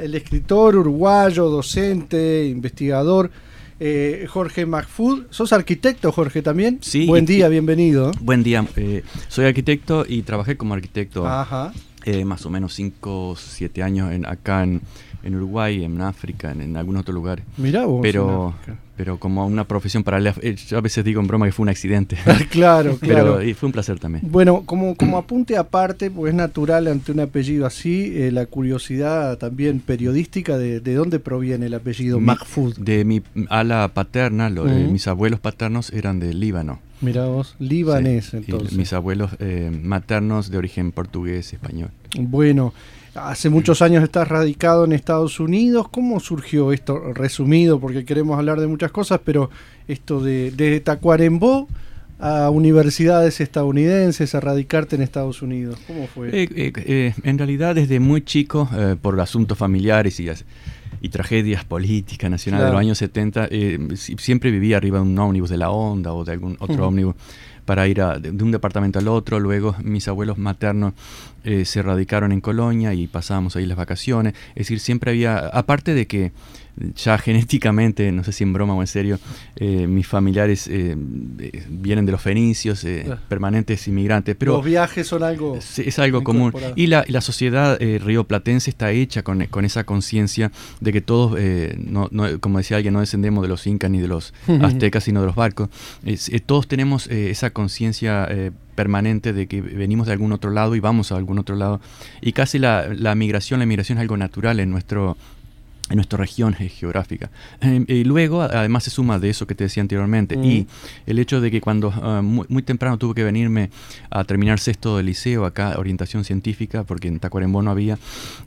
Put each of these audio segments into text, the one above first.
el escritor uruguayo, docente, investigador, Jorge Mahfoud. ¿Sos arquitecto, Jorge, también? Sí. Buen día, bienvenido. Buen día. Soy arquitecto y trabajé como arquitecto más o menos 5 o 7 años acá en Uruguay, en África, en algún otro lugar. Mirá vos. Pero como una profesión paralela. Yo a veces digo en broma que fue un accidente. Claro. Pero y fue un placer también. Bueno, como apunte aparte, pues es natural ante un apellido así, la curiosidad también periodística de dónde proviene el apellido Mahfoud. De mi ala paterna, mis abuelos paternos eran de Líbano. Mirá vos, libanés, sí, entonces. Mis abuelos maternos de origen portugués, español. Bueno, hace muchos años estás radicado en Estados Unidos. ¿Cómo surgió esto? Resumido, porque queremos hablar de muchas cosas, pero esto de Tacuarembó a universidades estadounidenses, a radicarte en Estados Unidos. ¿Cómo fue? En realidad, desde muy chico, por asuntos familiares y tragedias políticas nacionales de los años 70, siempre vivía arriba de un ómnibus de la Onda o de algún otro ómnibus para ir de un departamento al otro. Luego mis abuelos maternos se radicaron en Colonia y pasábamos ahí las vacaciones. Es decir, siempre había, aparte de que ya genéticamente, no sé si en broma o en serio, mis familiares vienen de los fenicios, permanentes inmigrantes. Pero los viajes son algo... Es algo común. Y la sociedad rioplatense está hecha con esa conciencia de que todos, como decía alguien, no descendemos de los incas ni de los aztecas, sino de los barcos. Todos tenemos esa conciencia permanente de que venimos de algún otro lado y vamos a algún otro lado. Y casi la migración es algo natural en nuestra región geográfica. Y luego, además, se suma de eso que te decía anteriormente. Y el hecho de que cuando muy temprano tuve que venirme a terminar sexto de liceo, acá, orientación científica, porque en Tacuarembó no había,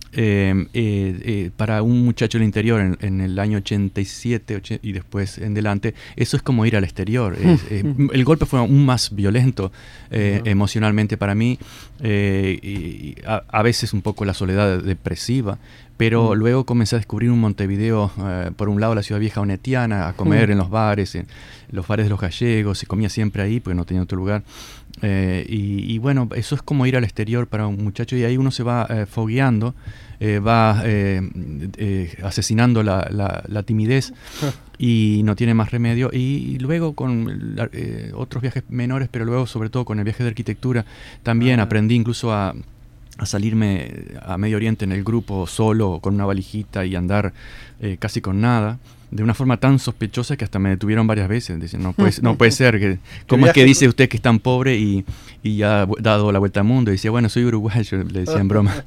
para un muchacho del interior en el año 87 y después en delante, eso es como ir al exterior. El golpe fue aún más violento emocionalmente para mí, y a veces un poco la soledad depresiva. Pero luego comencé a descubrir un Montevideo, por un lado la ciudad vieja onetiana, a comer en los bares de los gallegos, se comía siempre ahí porque no tenía otro lugar. Y bueno, eso es como ir al exterior para un muchacho, y ahí uno se va fogueando, va asesinando la timidez y no tiene más remedio. Y luego con otros viajes menores, pero luego sobre todo con el viaje de arquitectura, también aprendí incluso a salirme a Medio Oriente en el grupo solo, con una valijita y andar casi con nada, de una forma tan sospechosa que hasta me detuvieron varias veces. Dicen, no puede ser, ¿cómo es que dice usted que es tan pobre y ya ha dado la vuelta al mundo? Y decía, bueno, soy uruguayo, le decía en broma.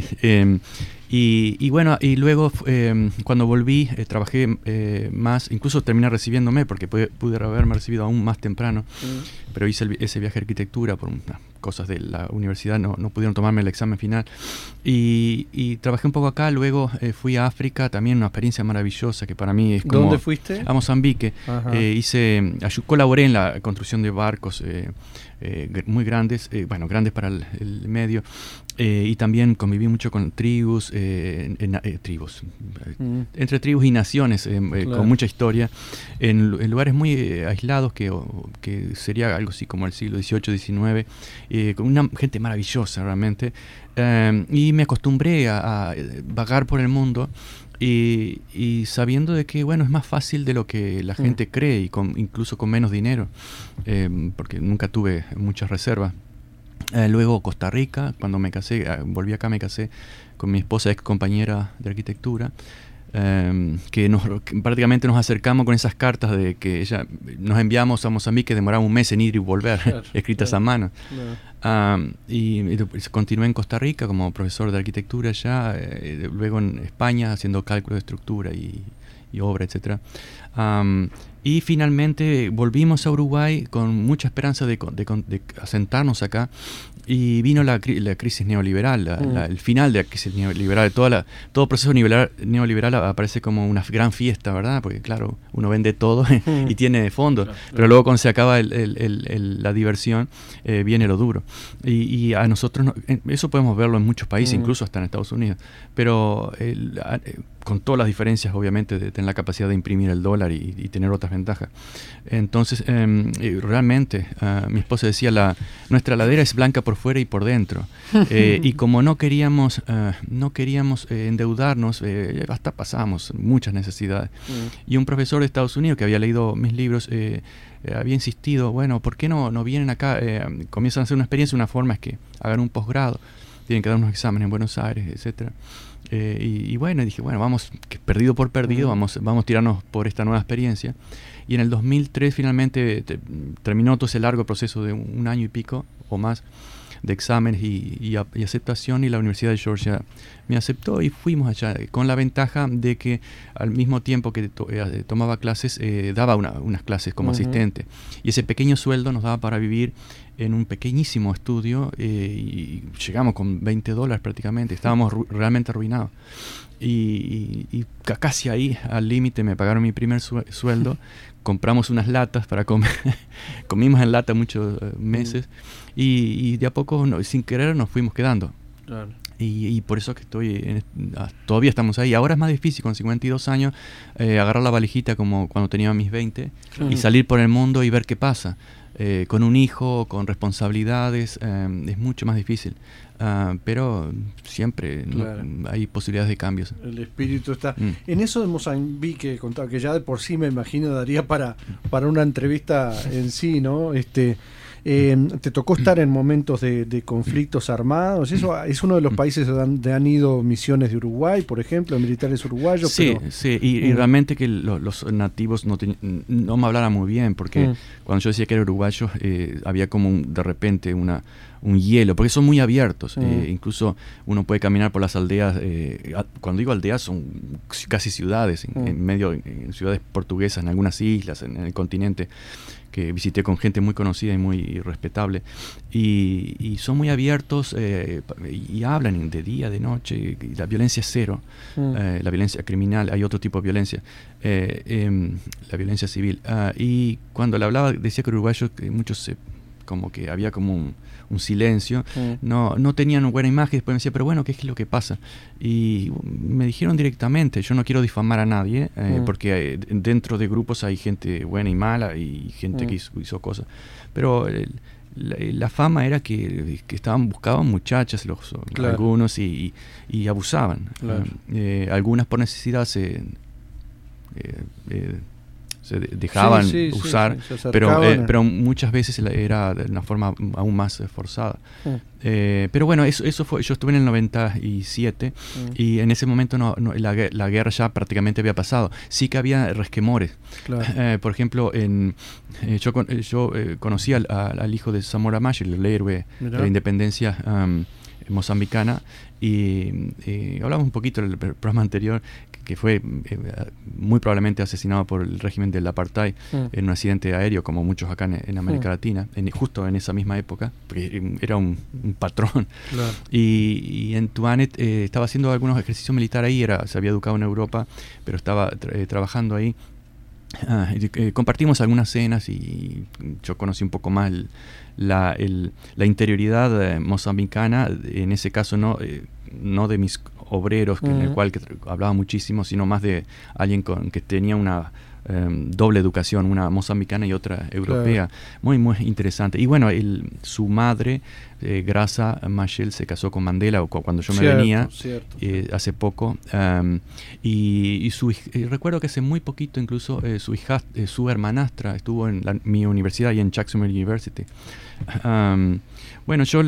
Y bueno, y luego cuando volví, trabajé más, incluso terminé recibiéndome, porque pude haberme recibido aún más temprano, pero hice ese viaje de arquitectura por unas cosas de la universidad, no pudieron tomarme el examen final, y trabajé un poco acá. Luego fui a África, también una experiencia maravillosa que para mí es como... ¿Dónde fuiste? A Mozambique. Colaboré en la construcción de barcos muy grandes, grandes para el medio, y también conviví mucho con tribus, entre tribus y naciones, con mucha historia, en lugares muy aislados que sería algo así como el siglo XVIII, XIX, con una gente maravillosa realmente, y me acostumbré a vagar por el mundo. Y sabiendo de que, bueno, es más fácil de lo que la gente cree, y incluso con menos dinero, porque nunca tuve muchas reservas. Luego Costa Rica, cuando me casé, volví acá, me casé con mi esposa, ex compañera de arquitectura, que prácticamente nos acercamos con esas cartas de que nos enviamos a Mozambique, demoraba un mes en ir y volver, escritas a mano. Y continué en Costa Rica como profesor de arquitectura ya, luego en España haciendo cálculo de estructura y obra, etc. Y finalmente volvimos a Uruguay con mucha esperanza de asentarnos acá, y vino la crisis neoliberal, el final de la crisis neoliberal. Todo proceso neoliberal aparece como una gran fiesta, ¿verdad? Porque claro, uno vende todo y tiene fondo, pero luego cuando se acaba la diversión, viene lo duro. Y a nosotros, eso podemos verlo en muchos países, incluso hasta en Estados Unidos, pero con todas las diferencias, obviamente, de tener la capacidad de imprimir el dólar y tener otras ventajas. Entonces, realmente, mi esposa decía, nuestra ladera es blanca por fuera y por dentro. Y como no queríamos endeudarnos, hasta pasábamos muchas necesidades. Y un profesor de Estados Unidos que había leído mis libros había insistido, bueno, ¿por qué no vienen acá? Comienzan a hacer una experiencia, una forma es que hagan un posgrado, tienen que dar unos exámenes en Buenos Aires, etcétera. Y bueno, dije, bueno, vamos, que perdido por perdido, vamos a tirarnos por esta nueva experiencia. Y en el 2003 finalmente terminó todo ese largo proceso de un año y pico o más de exámenes y aceptación, y la Universidad de Georgia me aceptó y fuimos allá, con la ventaja de que al mismo tiempo que tomaba clases, daba unas clases como asistente, y ese pequeño sueldo nos daba para vivir en un pequeñísimo estudio, y llegamos con $20 prácticamente, estábamos realmente arruinados. Y casi ahí, al límite, me pagaron mi primer sueldo, compramos unas latas para comer, comimos en lata muchos meses, y de a poco, sin querer, nos fuimos quedando. Claro. Y por eso que todavía estamos ahí. Ahora es más difícil, con 52 años, agarrar la valijita como cuando tenía mis 20, y salir por el mundo y ver qué pasa. Con un hijo, con responsabilidades, es mucho más difícil. Pero siempre hay posibilidades de cambios. El espíritu está. En eso de Mozambique, contaba que ya de por sí me imagino daría para una entrevista en sí, ¿no? ¿Te tocó estar en momentos de conflictos armados? Eso es uno de los países donde han ido misiones de Uruguay, por ejemplo, militares uruguayos. Sí, y realmente que los nativos no me hablaran muy bien, porque cuando yo decía que era uruguayo, había como de repente un hielo, porque son muy abiertos. Incluso uno puede caminar por las aldeas, cuando digo aldeas son casi ciudades, en ciudades portuguesas, en algunas islas, en el continente, que visité con gente muy conocida y muy respetable, y son muy abiertos, y hablan de día, de noche, y la violencia es cero. La violencia criminal, hay otro tipo de violencia, la violencia civil, y cuando le hablaba, decía que uruguayos, que muchos como que había como un silencio, no tenían una buena imagen. Después me decía, pero bueno, ¿qué es lo que pasa? Y me dijeron directamente, yo no quiero difamar a nadie, porque dentro de grupos hay gente buena y mala, y gente que hizo cosas, pero la fama era que buscaban muchachas, algunos, y abusaban. Algunas por necesidad se dejaban usar, pero muchas veces era de una forma aún más forzada. Pero bueno, eso fue. Yo estuve en el 97, y en ese momento la guerra ya prácticamente había pasado. Sí que había resquemores. Claro. Por ejemplo, yo conocí al hijo de Samora Machel, el héroe de la independencia mozambicana, y hablamos un poquito en el programa anterior, que fue muy probablemente asesinado por el régimen del apartheid en un accidente aéreo, como muchos acá en América Latina, justo en esa misma época, porque era un patrón. Claro. Y en Tuanet estaba haciendo algunos ejercicios militares ahí, se había educado en Europa, pero estaba trabajando ahí. Compartimos algunas cenas, y yo conocí un poco más la interioridad mozambicana, en ese caso no de mis obreros, en el cual hablaba muchísimo, sino más de alguien que tenía una doble educación, una mozambicana y otra europea. Claro. Muy, muy interesante. Y bueno, su madre, Graça Machel, se casó con Mandela cuando yo me venía, hace poco. Y recuerdo que hace muy poquito, incluso, su hermanastra estuvo en mi universidad, y en Jacksonville University. Bueno, yo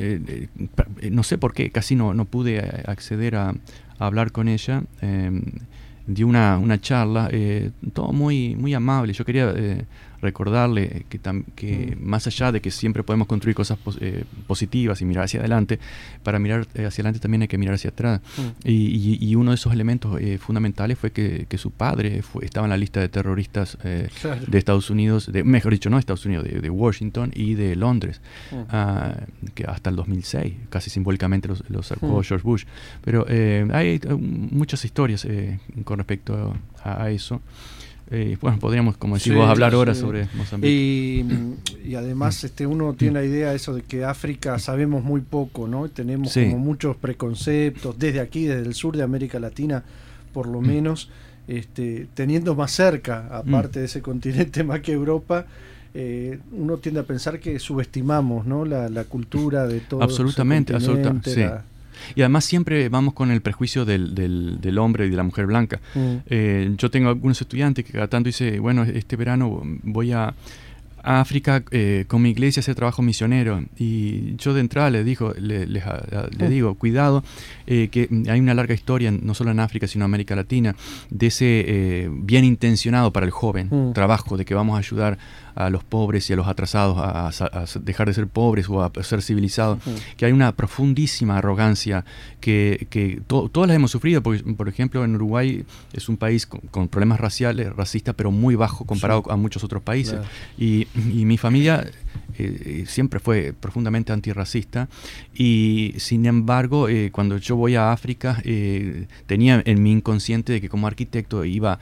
no sé por qué, casi no pude acceder a hablar con ella. Dio una charla, todo muy, muy amable. Yo quería recordarle que más allá de que siempre podemos construir cosas positivas y mirar hacia adelante, para mirar hacia adelante también hay que mirar hacia atrás. Y uno de esos elementos fundamentales fue que su padre estaba en la lista de terroristas de Estados Unidos, mejor dicho, no de Estados Unidos, de Washington y de Londres, que hasta el 2006, casi simbólicamente los sacó George Bush. Pero hay muchas historias con respecto a eso. Bueno, podríamos, como decís vos, hablar horas sobre Mozambique. Y además uno tiene la idea eso de que África sabemos muy poco, ¿no? Tenemos como muchos preconceptos desde aquí, desde el sur de América Latina, por lo menos, teniendo más cerca, aparte de ese continente más que Europa, uno tiende a pensar que subestimamos, ¿no?, la cultura de todo. Absolutamente, absolutamente. Sí. Y además siempre vamos con el prejuicio del hombre y de la mujer blanca. Yo tengo algunos estudiantes que cada tanto dicen, bueno, este verano voy a África con mi iglesia a hacer trabajo misionero, y yo de entrada le digo, cuidado, que hay una larga historia, no solo en África sino en América Latina, de ese bien intencionado para el joven trabajo, de que vamos a ayudar a los pobres y a los atrasados a dejar de ser pobres o a ser civilizados, que hay una profundísima arrogancia que todas las hemos sufrido, porque, por ejemplo, en Uruguay es un país con problemas racistas, pero muy bajo comparado a muchos otros países. Claro. Y mi familia siempre fue profundamente antirracista, y sin embargo cuando yo voy a África tenía en mi inconsciente de que como arquitecto iba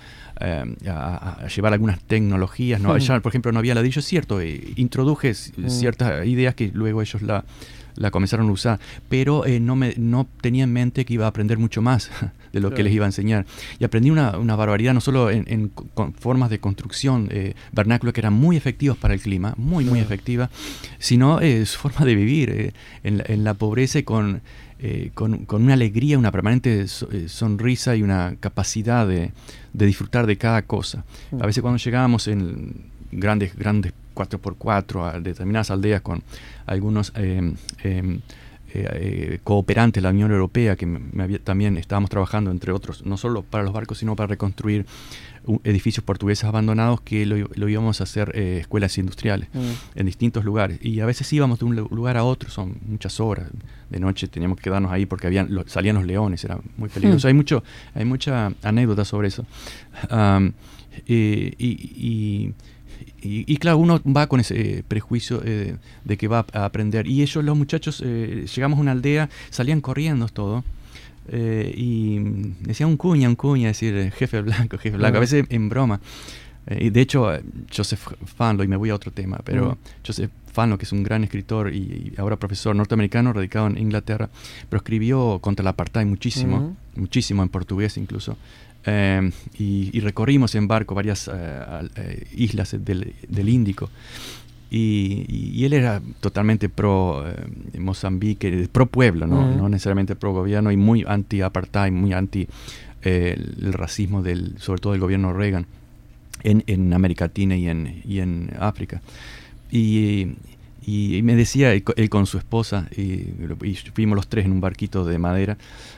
a llevar algunas tecnologías, ¿no? Allá, por ejemplo, no había ladrillo, es cierto, introduje ciertas ideas que luego ellos la comenzaron a usar, pero no tenía en mente que iba a aprender mucho más de lo que les iba a enseñar. Y aprendí una barbaridad, no solo en formas de construcción vernáculo que eran muy efectivas para el clima, muy efectivas, sino su forma de vivir en la pobreza y con una alegría, una permanente sonrisa y una capacidad de disfrutar de cada cosa. A veces cuando llegábamos en grandes 4x4 a determinadas aldeas con algunos cooperantes de la Unión Europea, que también estábamos trabajando, entre otros, no solo para los barcos, sino para reconstruir edificios portugueses abandonados, que lo íbamos a hacer escuelas industriales en distintos lugares. Y a veces íbamos de un lugar a otro, son muchas horas. De noche teníamos que quedarnos ahí porque salían los leones, era muy peligroso. Hay mucha anécdota sobre eso. Y claro, uno va con ese prejuicio de que va a aprender. Y ellos, los muchachos, llegamos a una aldea, salían corriendo todo. Y decían un cuña, decir jefe blanco. A veces en broma. Y de hecho, Joseph Fanlo, y me voy a otro tema, pero Joseph Fanlo, que es un gran escritor y ahora profesor norteamericano radicado en Inglaterra, pero escribió contra el apartheid muchísimo en portugués incluso. Y recorrimos en barco varias islas del Índico, y él era totalmente pro Mozambique, pro pueblo, no necesariamente pro gobierno, y muy anti-apartheid, muy anti el racismo sobre todo del gobierno Reagan en América Latina y en África. Y me decía, él con su esposa, y fuimos los tres en un barquito de madera,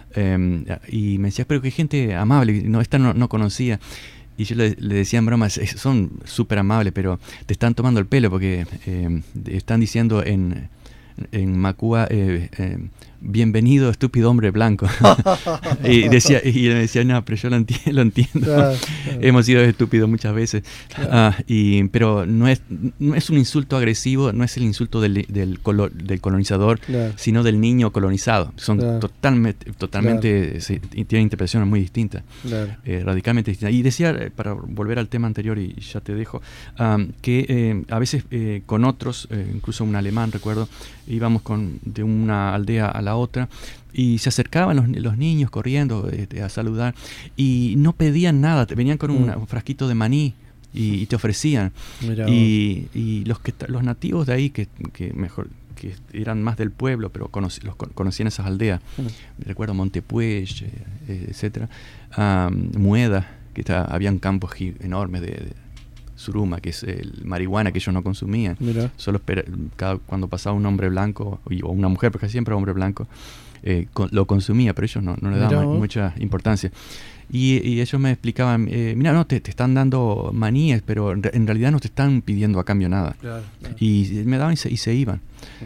y me decía, pero qué gente amable, esta no conocía. Y yo le decía en broma, son súper amables, pero te están tomando el pelo porque están diciendo en Macua, bienvenido estúpido hombre blanco. y él me decía, no, pero yo lo entiendo. Claro. Hemos sido estúpidos muchas veces. Claro. Pero no es un insulto agresivo, no es el insulto del colonizador, claro, sino del niño colonizado. Son totalmente claro, tienen interpretaciones muy distintas, claro, radicalmente distintas. Y decía, para volver al tema anterior, y ya te dejo, que a veces con otros, incluso un alemán, recuerdo, íbamos de una aldea a la otra, y se acercaban los niños corriendo a saludar, y no pedían nada, venían con un frasquito de maní y te ofrecían. Y los nativos de ahí que eran más del pueblo, pero conocían esas aldeas, recuerdo Montepuez, etcétera, Mueda, que habían campos enormes de suruma, que es el marihuana que ellos no consumían. Solo cuando pasaba un hombre blanco o una mujer, porque siempre hombre blanco, lo consumía, pero ellos no le daban mucha importancia. Y ellos me explicaban, mira, no, te están dando maníes, pero en realidad no te están pidiendo a cambio nada. Claro. Y me daban y se iban.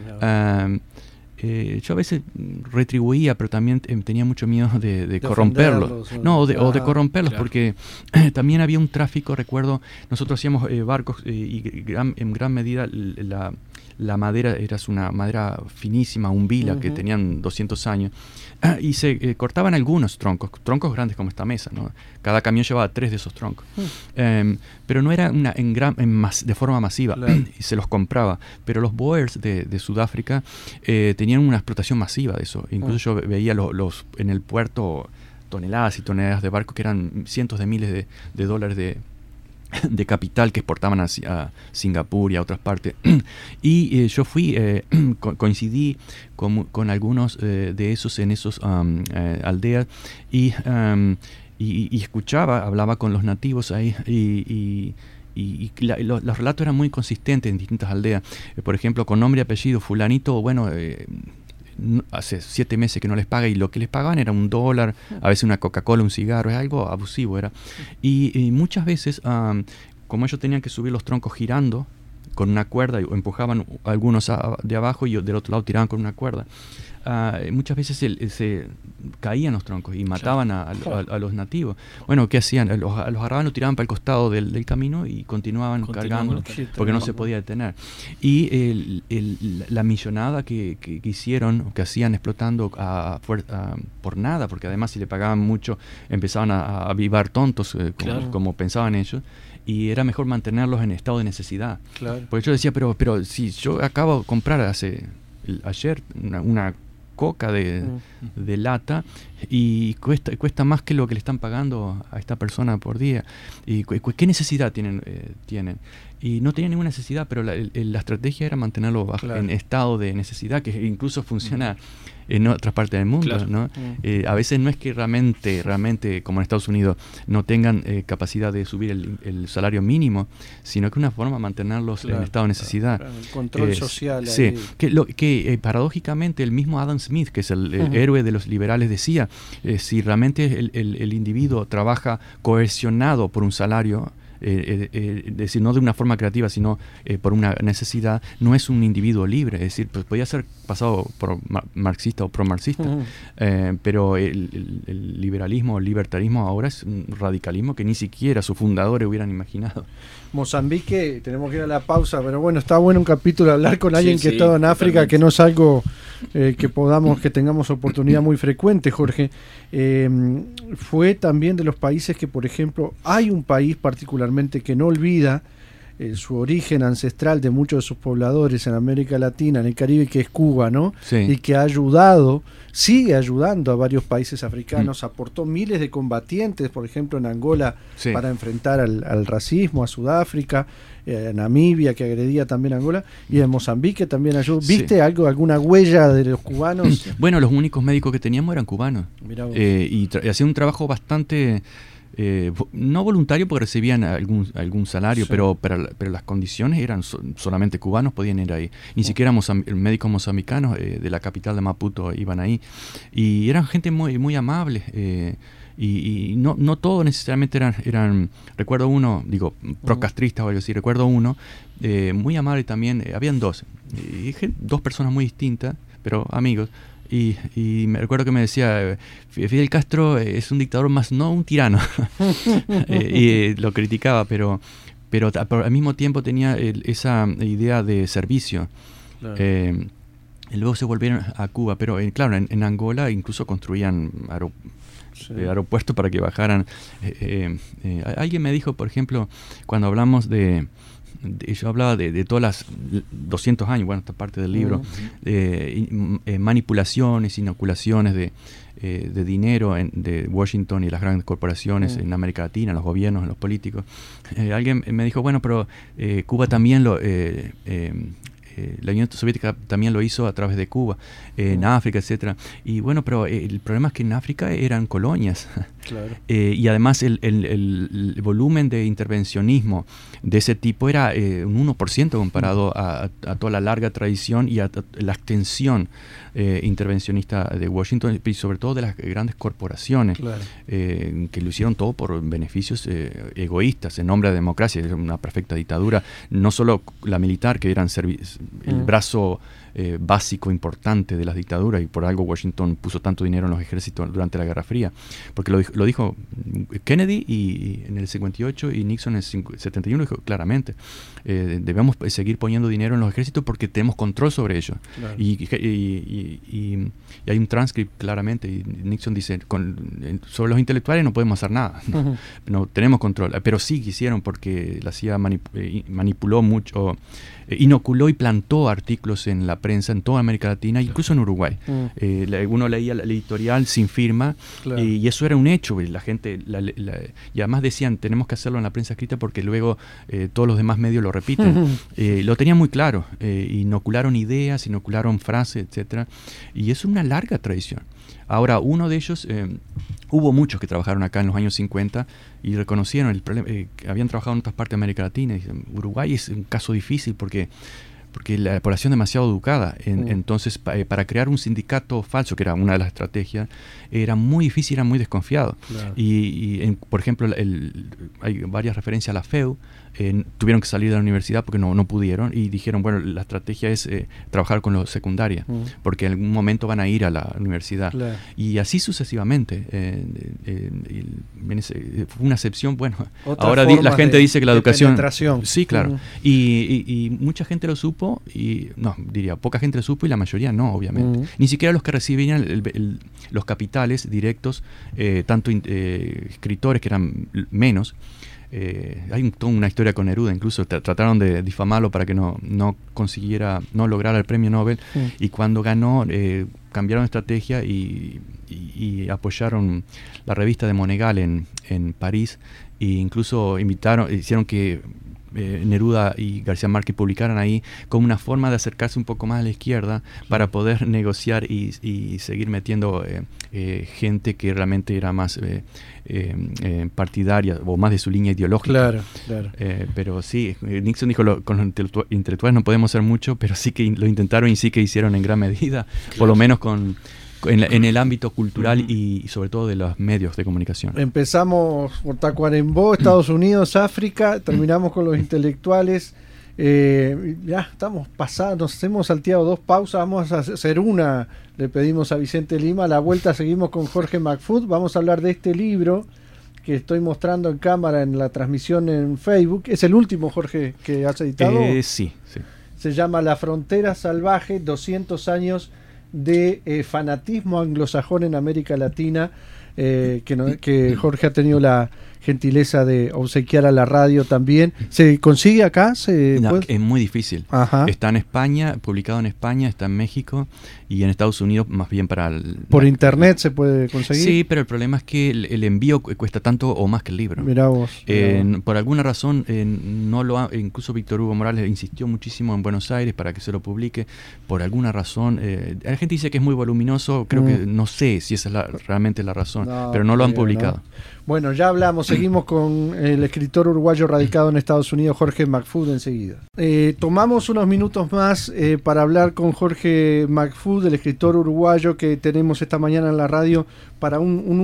Yo a veces retribuía, pero también tenía mucho miedo de corromperlos. O de corromperlos, claro, porque también había un tráfico. Recuerdo, nosotros hacíamos barcos y en gran medida la madera era una madera finísima, umbila, que tenían 200 años. Y se cortaban algunos troncos grandes como esta mesa, ¿no? Cada camión llevaba 3 de esos troncos. Pero no era de forma masiva, claro, y se los compraba. Pero los Boers de Sudáfrica tenían una explotación masiva de eso. Incluso yo veía en el puerto toneladas y toneladas de barcos, que eran cientos de miles de dólares de capital que exportaban a Singapur y a otras partes. Y yo coincidí con algunos de esos en esos aldeas y escuchaba, hablaba con los nativos ahí los relatos eran muy consistentes en distintas aldeas. Por ejemplo, con nombre y apellido, fulanito, bueno, hace 7 meses que no les paga y lo que les pagaban era $1, a veces una Coca-Cola, un cigarro, es algo abusivo era. Y muchas veces, como ellos tenían que subir los troncos girando con una cuerda, y empujaban algunos de abajo y del otro lado tiraban con una cuerda, muchas veces se caían los troncos y mataban a los nativos. Bueno, ¿qué hacían? Los agarraban, los tiraban para el costado del camino y continuaban cargando porque no se podía detener. Y la millonada que hicieron, que hacían explotando por nada, porque además si le pagaban mucho empezaban a avivar tontos, como pensaban ellos. Y era mejor mantenerlos en estado de necesidad. Claro. Porque yo decía, pero si yo acabo de comprar ayer una coca de lata y cuesta más que lo que le están pagando a esta persona por día. ¿Y qué necesidad tienen? Y no tenían ninguna necesidad, pero la estrategia era mantenerlo en estado de necesidad, que incluso funciona en otras partes del mundo, ¿no? A veces no es que realmente, como en Estados Unidos, no tengan capacidad de subir el salario mínimo, sino que una forma de mantenerlos en estado de necesidad. El control social. Sí, que paradójicamente el mismo Adam Smith, que es el héroe de los liberales, decía, si realmente el individuo trabaja coercionado por un salario, es decir, no de una forma creativa, sino por una necesidad, no es un individuo libre. Es decir, pues podía ser pasado por marxista o pro-marxista, pero el liberalismo, el libertarismo ahora es un radicalismo que ni siquiera sus fundadores hubieran imaginado. Mozambique, tenemos que ir a la pausa, pero bueno, está bueno un capítulo hablar con alguien que ha estado en África, que no es algo que tengamos oportunidad muy frecuente, Jorge. Fue también de los países que, por ejemplo, hay un país particularmente que no olvida su origen ancestral de muchos de sus pobladores en América Latina, en el Caribe, que es Cuba, ¿no? Sí. Y que ha ayudado, sigue ayudando a varios países africanos, aportó miles de combatientes, por ejemplo, en Angola, para enfrentar al racismo, a Sudáfrica, Namibia, que agredía también a Angola, y en Mozambique también ayudó. ¿Viste alguna huella de los cubanos? Bueno, los únicos médicos que teníamos eran cubanos, y hacían un trabajo bastante... no voluntario, porque recibían algún salario, pero las condiciones eran solamente cubanos podían ir ahí, ni siquiera médicos mozambicanos de la capital de Maputo iban ahí, y eran gente muy, muy amable, y no todos necesariamente eran recuerdo uno, procastristas o algo así, recuerdo uno muy amable también, habían dos personas muy distintas, pero amigos. Y me recuerdo que me decía, Fidel Castro es un dictador más, no un tirano. Y lo criticaba, pero al mismo tiempo tenía esa idea de servicio. Claro. Luego se volvieron a Cuba, pero claro, en Angola incluso construían aeropuertos para que bajaran. Alguien me dijo, por ejemplo, cuando hablamos yo hablaba de todas las 200 años, bueno, esta parte del libro, manipulaciones, inoculaciones de dinero de Washington y las grandes corporaciones en América Latina, en los gobiernos, en los políticos. Alguien me dijo, bueno, pero Cuba también la Unión Soviética también lo hizo a través de Cuba, en África, etcétera. Y bueno, pero el problema es que en África eran colonias. Claro. Y además el volumen de intervencionismo de ese tipo era un 1% comparado a toda la larga tradición y a la extensión intervencionista de Washington, y sobre todo de las grandes corporaciones, claro, que lo hicieron todo por beneficios egoístas, en nombre de la democracia. Era una perfecta dictadura, no solo la militar, que eran el brazo básico importante de las dictaduras, y por algo Washington puso tanto dinero en los ejércitos durante la Guerra Fría, porque lo dijo Kennedy y en el 58 y Nixon en el 71 dijo claramente, debemos seguir poniendo dinero en los ejércitos porque tenemos control sobre ellos. Claro. Y hay un transcript claramente y Nixon dice, sobre los intelectuales no podemos hacer nada, no tenemos control, pero sí quisieron porque la CIA manipuló mucho, inoculó y plantó artículos en la prensa en toda América Latina, incluso en Uruguay. Uno leía la editorial sin firma, claro. Y eso era un hecho. La gente, y además decían, tenemos que hacerlo en la prensa escrita porque luego todos los demás medios lo repiten. Lo tenían muy claro. Inocularon ideas, inocularon frases, etcétera. Y es una larga tradición. Ahora, uno de ellos, hubo muchos que trabajaron acá en los años 50 y reconocieron el problema, habían trabajado en otras partes de América Latina. Y Uruguay es un caso difícil porque la población es demasiado educada. Entonces, para crear un sindicato falso, que era una de las estrategias, era muy difícil, era muy desconfiado. Claro. Por ejemplo, hay varias referencias a la FEU. Tuvieron que salir de la universidad porque no pudieron y dijeron, bueno, la estrategia es trabajar con los secundarias, porque en algún momento van a ir a la universidad. Claro. Y así sucesivamente. Fue una excepción. Bueno, ahora la gente dice que la educación... Sí, claro. Y mucha gente lo supo, poca gente lo supo y la mayoría no, obviamente. Ni siquiera los que recibían los capitales directos, tanto escritores que eran menos. Hay toda una historia con Neruda, incluso trataron de difamarlo para que no lograra el premio Nobel, y cuando ganó cambiaron de estrategia y apoyaron la revista de Monegal en París, e incluso hicieron que Neruda y García Márquez publicaran ahí como una forma de acercarse un poco más a la izquierda para poder negociar y seguir metiendo gente que realmente era más partidaria o más de su línea ideológica. Claro. Pero sí, Nixon dijo, con los intelectuales no podemos hacer mucho, pero sí que lo intentaron y sí que hicieron en gran medida, claro. Por lo menos en el ámbito cultural y sobre todo de los medios de comunicación. Empezamos por Tacuarembó, Estados Unidos, África, terminamos con los intelectuales. Ya estamos pasados, nos hemos salteado 2 pausas, vamos a hacer una, le pedimos a Vicente Lima, a la vuelta seguimos con Jorge McFood, vamos a hablar de este libro que estoy mostrando en cámara en la transmisión en Facebook. ¿Es el último, Jorge, que has editado? Sí. Se llama La Frontera Salvaje, 200 años de fanatismo anglosajón en América Latina, que Jorge ha tenido la gentileza de obsequiar a la radio también. ¿Se consigue acá? Es muy difícil. Ajá. Está en España, publicado en España, está en México y en Estados Unidos más bien para... ¿Por internet se puede conseguir? Sí, pero el problema es que el envío cuesta tanto o más que el libro. Mirá vos. Por alguna razón, incluso Víctor Hugo Morales insistió muchísimo en Buenos Aires para que se lo publique. Por alguna razón, la gente dice que es muy voluminoso, creo que no sé si esa es realmente la razón, pero no lo han publicado. Bueno, ya hablamos, seguimos con el escritor uruguayo radicado en Estados Unidos, Jorge McFood, enseguida. Tomamos unos minutos más para hablar con Jorge McFood, el escritor uruguayo que tenemos esta mañana en la radio, para una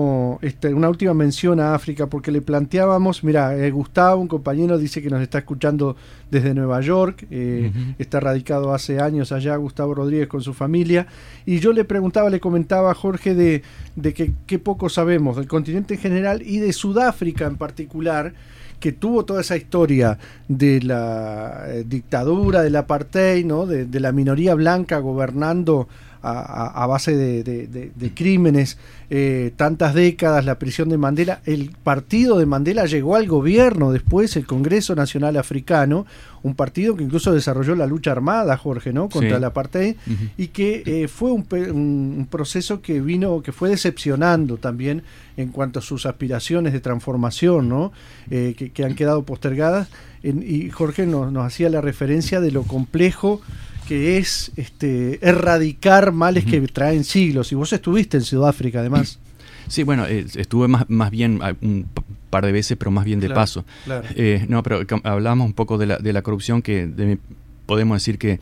última mención a África, porque le planteábamos, mira, Gustavo, un compañero, dice que nos está escuchando desde Nueva York, está radicado hace años allá, Gustavo Rodríguez, con su familia, y yo le comentaba a Jorge de que qué poco sabemos del continente en general y de Sudáfrica en particular, que tuvo toda esa historia de la dictadura, del apartheid, ¿no? de la minoría blanca gobernando a base de crímenes, tantas décadas, la prisión de Mandela. El partido de Mandela llegó al gobierno después, el Congreso Nacional Africano, un partido que incluso desarrolló la lucha armada, Jorge, ¿no? Contra el apartheid, y que fue un proceso que fue decepcionando también en cuanto a sus aspiraciones de transformación, ¿no? Que han quedado postergadas, y Jorge nos hacía la referencia de lo complejo que es erradicar males que traen siglos. Y vos estuviste en Sudáfrica, además. Sí, bueno, estuve más bien un par de veces, pero más bien de paso. Claro. Pero hablábamos un poco de la corrupción que podemos decir que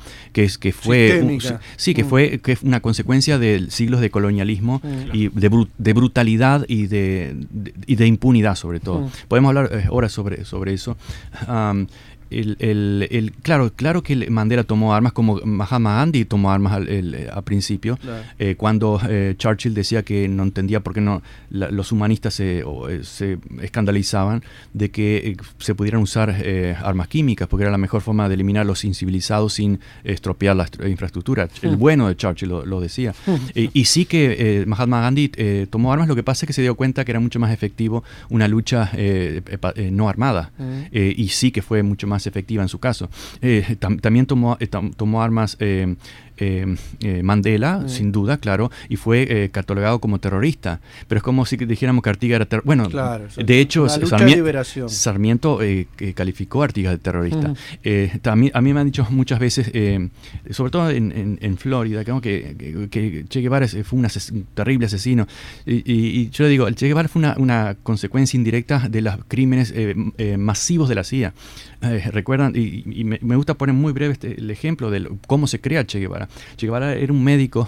fue que fue una consecuencia de siglos de colonialismo y de brutalidad y de impunidad, sobre todo. Podemos hablar ahora sobre eso. Claro que Mandela tomó armas, como Mahatma Gandhi tomó armas al principio, claro. Cuando Churchill decía que no entendía por qué los humanistas se escandalizaban de que se pudieran usar armas químicas, porque era la mejor forma de eliminar los incivilizados sin estropear la infraestructura. El bueno de Churchill lo decía. Y sí que Mahatma Gandhi tomó armas, lo que pasa es que se dio cuenta que era mucho más efectivo una lucha no armada, y sí que fue mucho más efectiva en su caso. También tomó armas Mandela, sin duda, claro, y fue catalogado como terrorista. Pero es como si dijéramos que Artigas era terrorista. Bueno, claro, de hecho, Sarmiento calificó a Artigas de terrorista. A mí me han dicho muchas veces, sobre todo en Florida, que Che Guevara fue un terrible asesino. Y yo le digo, el Che Guevara fue una consecuencia indirecta de los crímenes masivos de la CIA. Recuerdan, y me gusta poner muy breve el ejemplo de cómo se crea Che Guevara. Che Guevara era un médico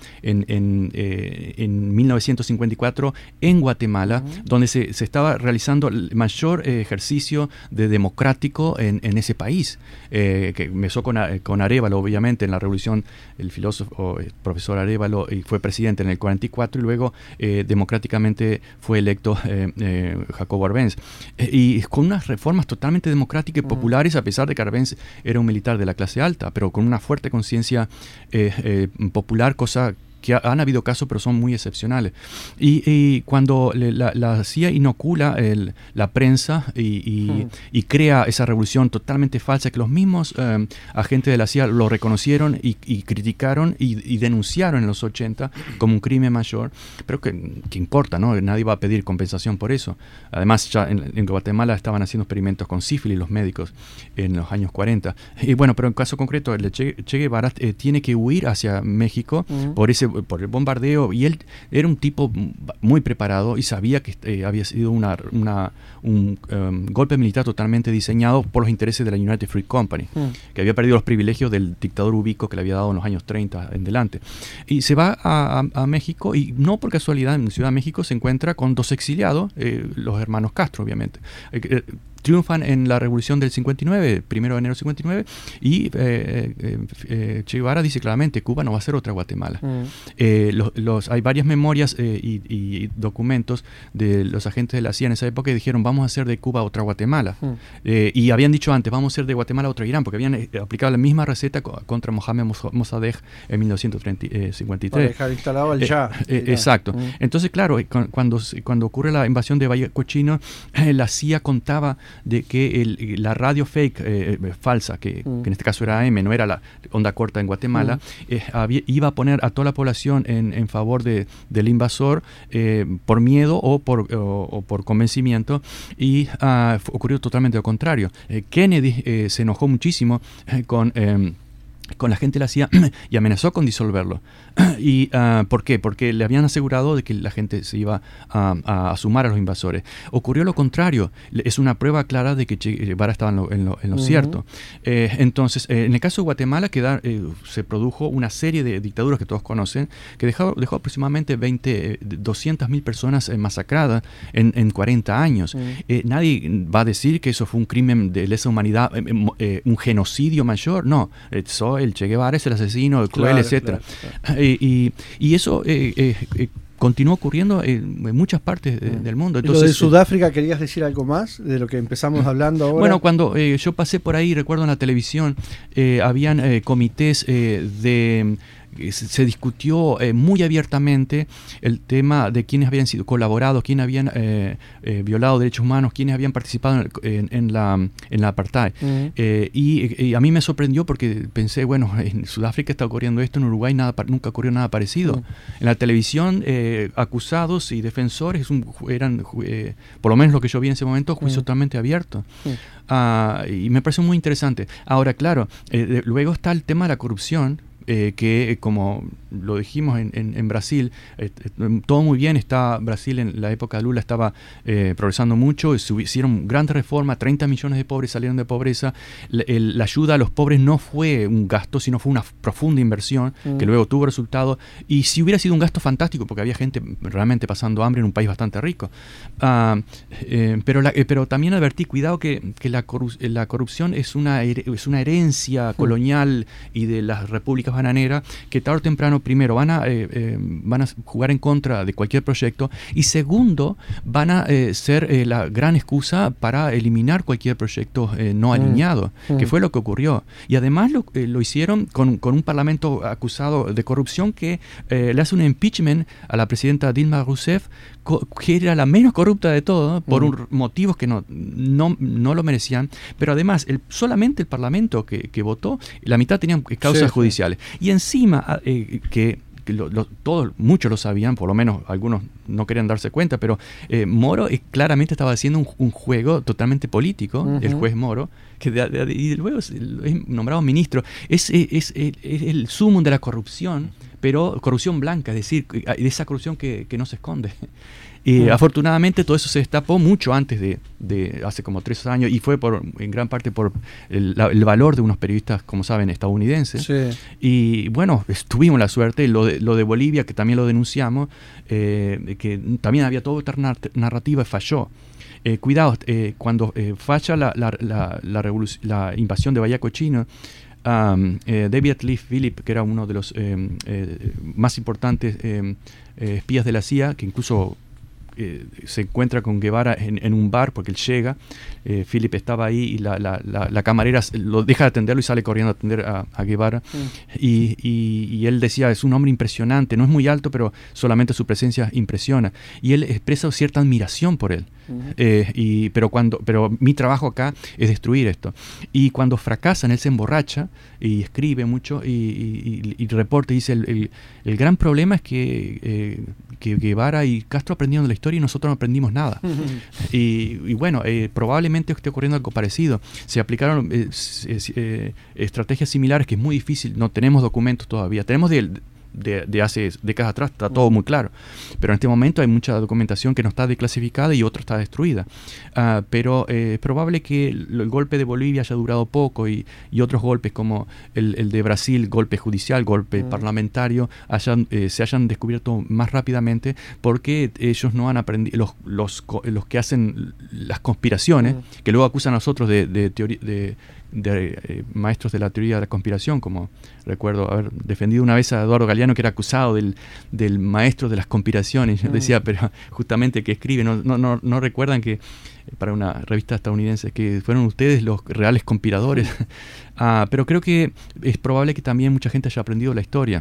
en 1954 en Guatemala, donde se estaba realizando el mayor ejercicio de democrático en ese país, que empezó con Arévalo, obviamente, en la revolución. El filósofo profesor Arévalo fue presidente en el 44 y luego democráticamente fue electo Jacobo Arbenz, y con unas reformas totalmente democráticas y populares, a pesar de que Arbenz era un militar de la clase alta, pero con una fuerte conciencia popular, cosa que han habido casos, pero son muy excepcionales. Y cuando la CIA inocula la prensa y crea esa revolución totalmente falsa, que los mismos agentes de la CIA lo reconocieron y criticaron y denunciaron en los 80 como un crimen mayor, pero que importa, ¿no? Nadie va a pedir compensación por eso. Además, ya en Guatemala estaban haciendo experimentos con sífilis los médicos en los años 40. Y bueno, pero en caso concreto, el Che Guevara tiene que huir hacia México por el bombardeo, y él era un tipo muy preparado y sabía que había sido un golpe militar totalmente diseñado por los intereses de la United Fruit Company, que había perdido los privilegios del dictador Ubico que le había dado en los años 30 en delante. Y se va a México, y no por casualidad en Ciudad de México se encuentra con dos exiliados, los hermanos Castro, obviamente. Triunfan en la revolución del 59, 1 de enero del 59, y Che Guevara dice claramente, Cuba no va a ser otra Guatemala. Hay varias memorias y documentos de los agentes de la CIA en esa época que dijeron, vamos a hacer de Cuba otra Guatemala. Y habían dicho antes, vamos a hacer de Guatemala otra Irán, porque habían aplicado la misma receta contra Mohamed Mossadegh en 1953. Para dejar instalado el Shah. Exacto. Entonces, claro, cuando ocurre la invasión de Valle Cochino, la CIA contaba de que la radio fake falsa, que en este caso era AM, no era la onda corta en Guatemala, iba a poner a toda la población en favor del invasor por miedo o por convencimiento, y ocurrió totalmente lo contrario. Kennedy se enojó muchísimo con la gente de la CIA y amenazó con disolverlo. ¿Y por qué? Porque le habían asegurado de que la gente se iba a sumar a los invasores. Ocurrió lo contrario. Es una prueba clara de que Che Guevara estaba en lo cierto. Entonces, en el caso de Guatemala se produjo una serie de dictaduras que todos conocen, que dejó aproximadamente 200.000 personas masacradas en 40 años. Nadie va a decir que eso fue un crimen de lesa humanidad, un genocidio mayor. No, el Che Guevara es el asesino, el cruel, etcétera. Claro. Y eso continúa ocurriendo en muchas partes del mundo. Entonces, ¿lo de Sudáfrica querías decir algo más de lo que empezamos hablando ahora? Bueno, cuando yo pasé por ahí, recuerdo en la televisión, habían comités se discutió muy abiertamente el tema de quiénes habían sido colaborados, quiénes habían violado derechos humanos, quiénes habían participado en la apartheid. Y a mí me sorprendió porque pensé, bueno, en Sudáfrica está ocurriendo esto, en Uruguay nunca ocurrió nada parecido. En la televisión, acusados y defensores eran, por lo menos lo que yo vi en ese momento, juicio totalmente abierto. Y me pareció muy interesante. Ahora, claro, luego está el tema de la corrupción, que como lo dijimos en Brasil, todo muy bien, Brasil en la época de Lula estaba progresando mucho, se hicieron grandes reformas, 30 millones de pobres salieron de pobreza, la ayuda a los pobres no fue un gasto, sino fue una profunda inversión que luego tuvo resultados, y si hubiera sido un gasto fantástico, porque había gente realmente pasando hambre en un país bastante rico, pero también advertí, cuidado que la corrupción es una herencia colonial y de las repúblicas bananeras, que tarde o temprano, primero, van a jugar en contra de cualquier proyecto, y segundo, van a ser la gran excusa para eliminar cualquier proyecto no alineado, que fue lo que ocurrió. Y además lo hicieron con un parlamento acusado de corrupción que le hace un impeachment a la presidenta Dilma Rousseff, que era la menos corrupta de todo, por motivos que no lo merecían, pero además solamente el parlamento que votó, la mitad tenían causas judiciales. Y encima, muchos lo sabían, por lo menos algunos no querían darse cuenta, pero Moro claramente estaba haciendo un juego totalmente político, el juez Moro, y luego es nombrado ministro. Es el sumum de la corrupción, pero corrupción blanca, es decir, de esa corrupción que no se esconde. Afortunadamente todo eso se destapó mucho antes de hace como 3 años, y fue en gran parte por el valor de unos periodistas, como saben, estadounidenses. Sí. Y bueno, tuvimos la suerte, lo de Bolivia, que también lo denunciamos, que también había toda otra narrativa y falló. Cuidado, cuando falla la invasión de Bahía Cochino, David Lee Philip, que era uno de los más importantes espías de la CIA, que incluso se encuentra con Guevara en un bar porque él llega, Philip estaba ahí y la camarera lo deja de atenderlo y sale corriendo a atender a Guevara, y él decía, es un hombre impresionante, no es muy alto, pero solamente su presencia impresiona, y él expresa cierta admiración por él. Pero mi trabajo acá es destruir esto. Y cuando fracasan, él se emborracha y escribe mucho y reporta y dice, el gran problema es que Guevara y Castro aprendieron de la historia y nosotros no aprendimos nada. Y bueno, probablemente esté ocurriendo algo parecido. Se aplicaron estrategias similares, que es muy difícil, no tenemos documentos todavía, tenemos de hace décadas atrás, está todo muy claro, pero en este momento hay mucha documentación que no está declasificada y otra está destruida, pero es probable que el golpe de Bolivia haya durado poco, y otros golpes como el de Brasil, golpe judicial, golpe parlamentario, se hayan descubierto más rápidamente, porque ellos no han aprendido, los que hacen las conspiraciones, que luego acusan a nosotros de maestros de la teoría de la conspiración, como recuerdo haber defendido una vez a Eduardo Galeano, que era acusado del maestro de las conspiraciones. Yo decía, pero justamente que escribe, no recuerdan que para una revista estadounidense que fueron ustedes los reales conspiradores. Pero creo que es probable que también mucha gente haya aprendido la historia.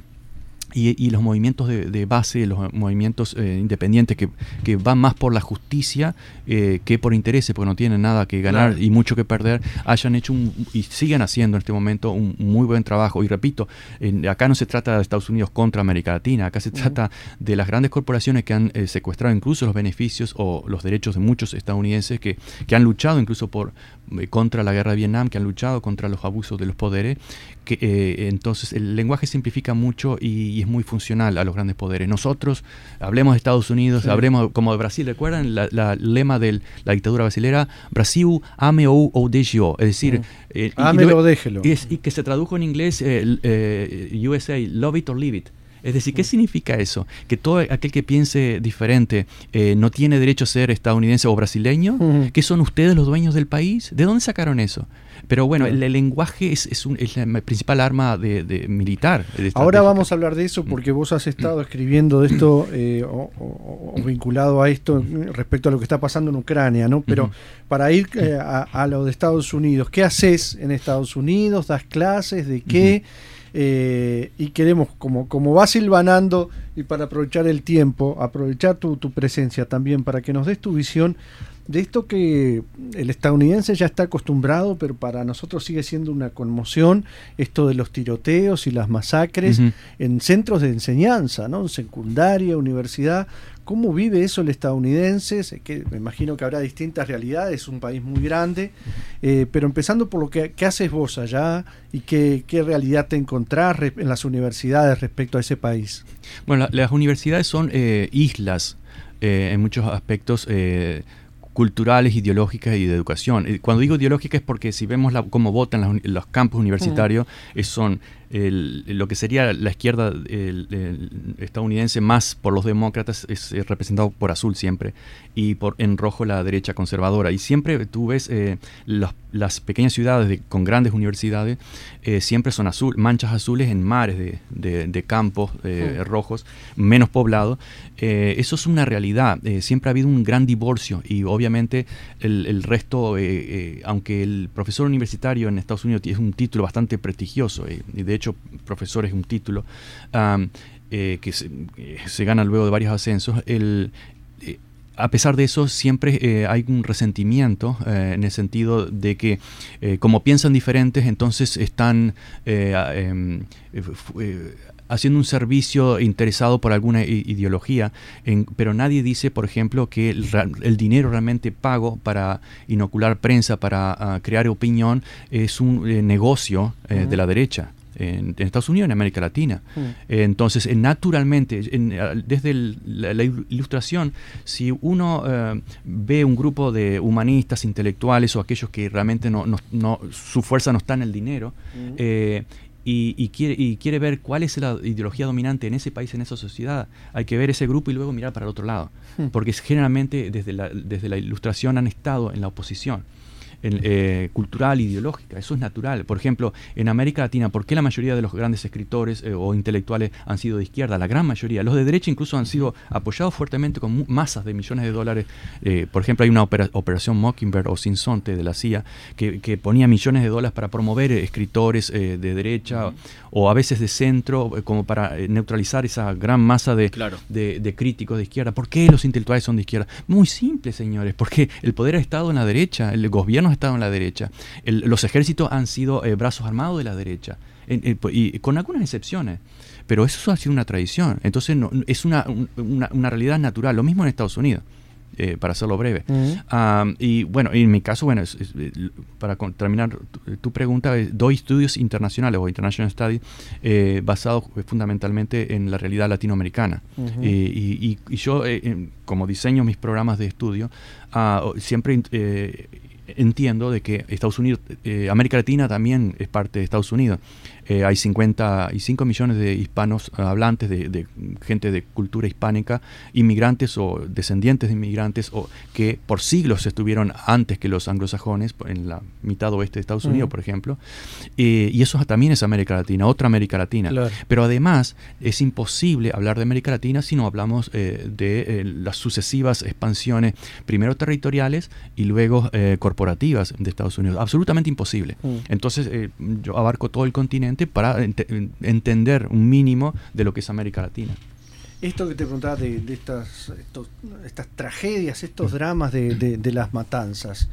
Y los movimientos de base, los movimientos independientes que van más por la justicia que por intereses, porque no tienen nada que ganar y mucho que perder, hayan hecho y siguen haciendo en este momento un muy buen trabajo. Y repito, acá no se trata de Estados Unidos contra América Latina, acá se trata de las grandes corporaciones que han secuestrado incluso los beneficios o los derechos de muchos estadounidenses que han luchado incluso contra la guerra de Vietnam, que han luchado contra los abusos de los poderes. Entonces el lenguaje simplifica mucho y es muy funcional a los grandes poderes. Nosotros hablemos de Estados Unidos, hablemos como de Brasil. ¿Recuerdan el lema de la dictadura brasilera? Brasil, ame-o ou deixe-o. Es decir, ámelo o déjelo. Y que se tradujo en inglés USA, love it or leave it. Es decir, ¿qué significa eso? Que todo aquel que piense diferente no tiene derecho a ser estadounidense o brasileño. ¿Que son ustedes los dueños del país? ¿De dónde sacaron eso? Pero bueno, el lenguaje es la principal arma militar. Ahora vamos a hablar de eso, porque vos has estado escribiendo de esto o vinculado a esto respecto a lo que está pasando en Ucrania, ¿no? Pero para ir a lo de Estados Unidos, ¿qué haces en Estados Unidos? ¿Das clases? ¿De qué? Y queremos, como vas hilvanando Y para aprovechar el tiempo, aprovechar tu presencia también, para que nos des tu visión de esto que el estadounidense ya está acostumbrado, pero para nosotros sigue siendo una conmoción, esto de los tiroteos y las masacres en centros de enseñanza, ¿no? En secundaria, universidad. ¿Cómo vive eso el estadounidense? Sé que me imagino que habrá distintas realidades, es un país muy grande, pero empezando por lo que haces vos allá y qué realidad te encontrás en las universidades respecto a ese país. Bueno, las universidades son islas en muchos aspectos culturales, ideológicas y de educación. Cuando digo ideológica es porque si vemos cómo votan los campus universitarios, son lo que sería la izquierda estadounidense más por los demócratas es representado por azul siempre y en rojo la derecha conservadora. Y siempre tú ves las pequeñas ciudades con grandes universidades siempre son manchas azules en mares de campos rojos, menos poblados. Eso es una realidad. Siempre ha habido un gran divorcio y obviamente el resto, aunque el profesor universitario en Estados Unidos es un título bastante prestigioso, y de hecho profesor es un título que se gana luego de varios ascensos, a pesar de eso siempre hay un resentimiento en el sentido de que como piensan diferentes, entonces están haciendo un servicio interesado por alguna ideología, pero nadie dice, por ejemplo, que el dinero realmente pago para inocular prensa, para crear opinión, es un negocio de la derecha. En Estados Unidos, en América Latina. Entonces, naturalmente, desde la ilustración, si uno ve un grupo de humanistas, intelectuales o aquellos que realmente su fuerza no está en el dinero, y quiere ver cuál es la ideología dominante en ese país, en esa sociedad, hay que ver ese grupo y luego mirar para el otro lado. Porque generalmente desde la ilustración han estado en la oposición. Cultural, ideológica, eso es natural. Por ejemplo, en América Latina, ¿por qué la mayoría de los grandes escritores o intelectuales han sido de izquierda? La gran mayoría. Los de derecha incluso han sido apoyados fuertemente con masas de millones de dólares. Por ejemplo, hay una operación Mockingbird o Sinsonte de la CIA que ponía millones de dólares para promover escritores de derecha o a veces de centro, como para neutralizar esa gran masa de críticos de izquierda. ¿Por qué los intelectuales son de izquierda? Muy simple, señores, porque el poder ha estado en la derecha, el gobierno ha estado en la derecha, los ejércitos han sido brazos armados de la derecha, y con algunas excepciones, pero eso ha sido una tradición. Entonces es una realidad natural. Lo mismo en Estados Unidos, para hacerlo breve. Y bueno, en mi caso, para terminar tu pregunta, doy estudios internacionales o International Studies basados fundamentalmente en la realidad latinoamericana. Y yo, como diseño mis programas de estudio, siempre entiendo de que Estados Unidos, América Latina también es parte de Estados Unidos. Hay 55 millones de hispanos hablantes, de gente de cultura hispánica, inmigrantes o descendientes de inmigrantes, o que por siglos estuvieron antes que los anglosajones, en la mitad oeste de Estados Unidos, por ejemplo. Y eso también es América Latina, otra América Latina. Claro. Pero además es imposible hablar de América Latina si no hablamos de las sucesivas expansiones, primero territoriales y luego corporativas de Estados Unidos. Absolutamente imposible. Entonces yo abarco todo el continente para entender un mínimo de lo que es América Latina. Esto que te preguntaba de estas tragedias, estos dramas de las matanzas,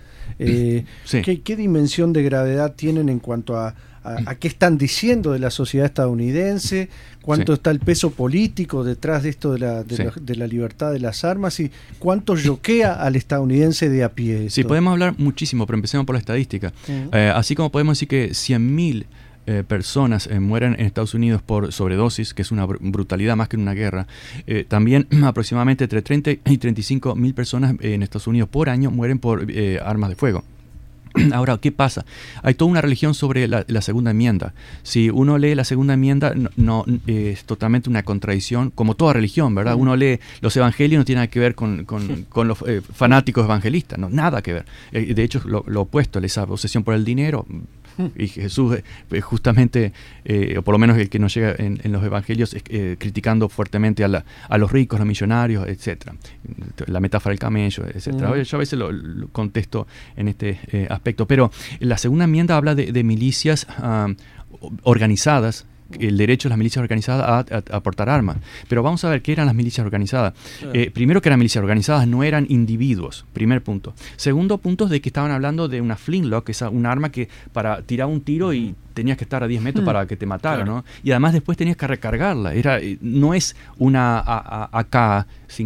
sí. ¿qué dimensión de gravedad tienen en cuanto a qué están diciendo de la sociedad estadounidense? ¿Cuánto está el peso político detrás de esto de la libertad de las armas? ¿Y cuánto choquea al estadounidense de a pie esto? Sí, podemos hablar muchísimo, pero empecemos por la estadística. Así como podemos decir que 100.000 personas mueren en Estados Unidos por sobredosis, que es una brutalidad más que en una guerra. También aproximadamente entre 30 y 35 mil personas en Estados Unidos por año mueren por armas de fuego. Ahora, ¿qué pasa? Hay toda una religión sobre la segunda enmienda. Si uno lee la segunda enmienda, no es totalmente una contradicción, como toda religión, ¿verdad? Uno lee los evangelios, no tiene nada que ver con los fanáticos evangelistas, no, nada que ver. De hecho, lo opuesto, esa obsesión por el dinero. Y Jesús justamente, o por lo menos el que nos llega en los evangelios, criticando fuertemente a los ricos, los millonarios, etcétera. La metáfora del camello, etcétera. Yo a veces lo contesto en este aspecto, pero la segunda enmienda habla de milicias organizadas el derecho de las milicias organizadas a portar armas. Pero vamos a ver qué eran las milicias organizadas. Primero, que eran milicias organizadas, no eran individuos, primer punto. Segundo punto, de que estaban hablando de una flintlock, que es un arma que para tirar un tiro y tenías que estar a 10 metros para que te matara, ¿no? Y además después tenías que recargarla. No es una AK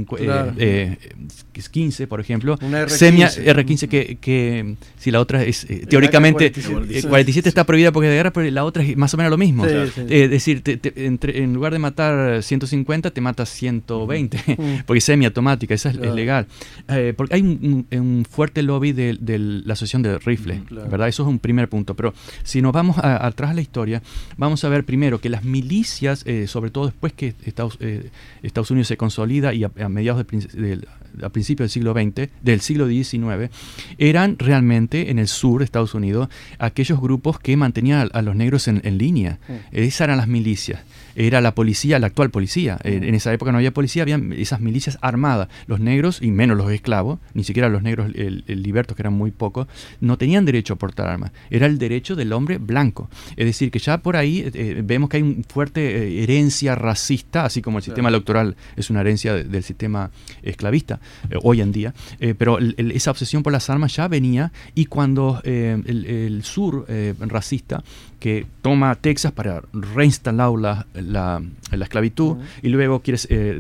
15, por ejemplo, una R15 que si la otra es teóricamente 47 está prohibida porque es de guerra, pero la otra es más o menos lo mismo. Es decir, en lugar de matar 150 te matas 120 porque es semiautomática, esa es legal. Porque hay un fuerte lobby de la asociación de rifles, ¿verdad? Eso es un primer punto. Pero si nos vamos atrás a la historia, vamos a ver primero que las milicias, sobre todo después que Estados Unidos se consolida y a mediados a principios del siglo XX, del siglo XIX, eran realmente en el sur de Estados Unidos aquellos grupos que mantenían a los negros en línea. Esas eran las milicias. Era la policía, la actual policía. En esa época no había policía, había esas milicias armadas. Los negros, y menos los esclavos, ni siquiera los negros libertos, que eran muy pocos, no tenían derecho a portar armas. Era el derecho del hombre blanco. Es decir, que ya por ahí vemos que hay una fuerte herencia racista, así como el sistema electoral es una herencia del sistema esclavista hoy en día. Pero esa obsesión por las armas ya venía, y cuando el sur racista, que toma Texas para reinstalar la esclavitud, y luego quiere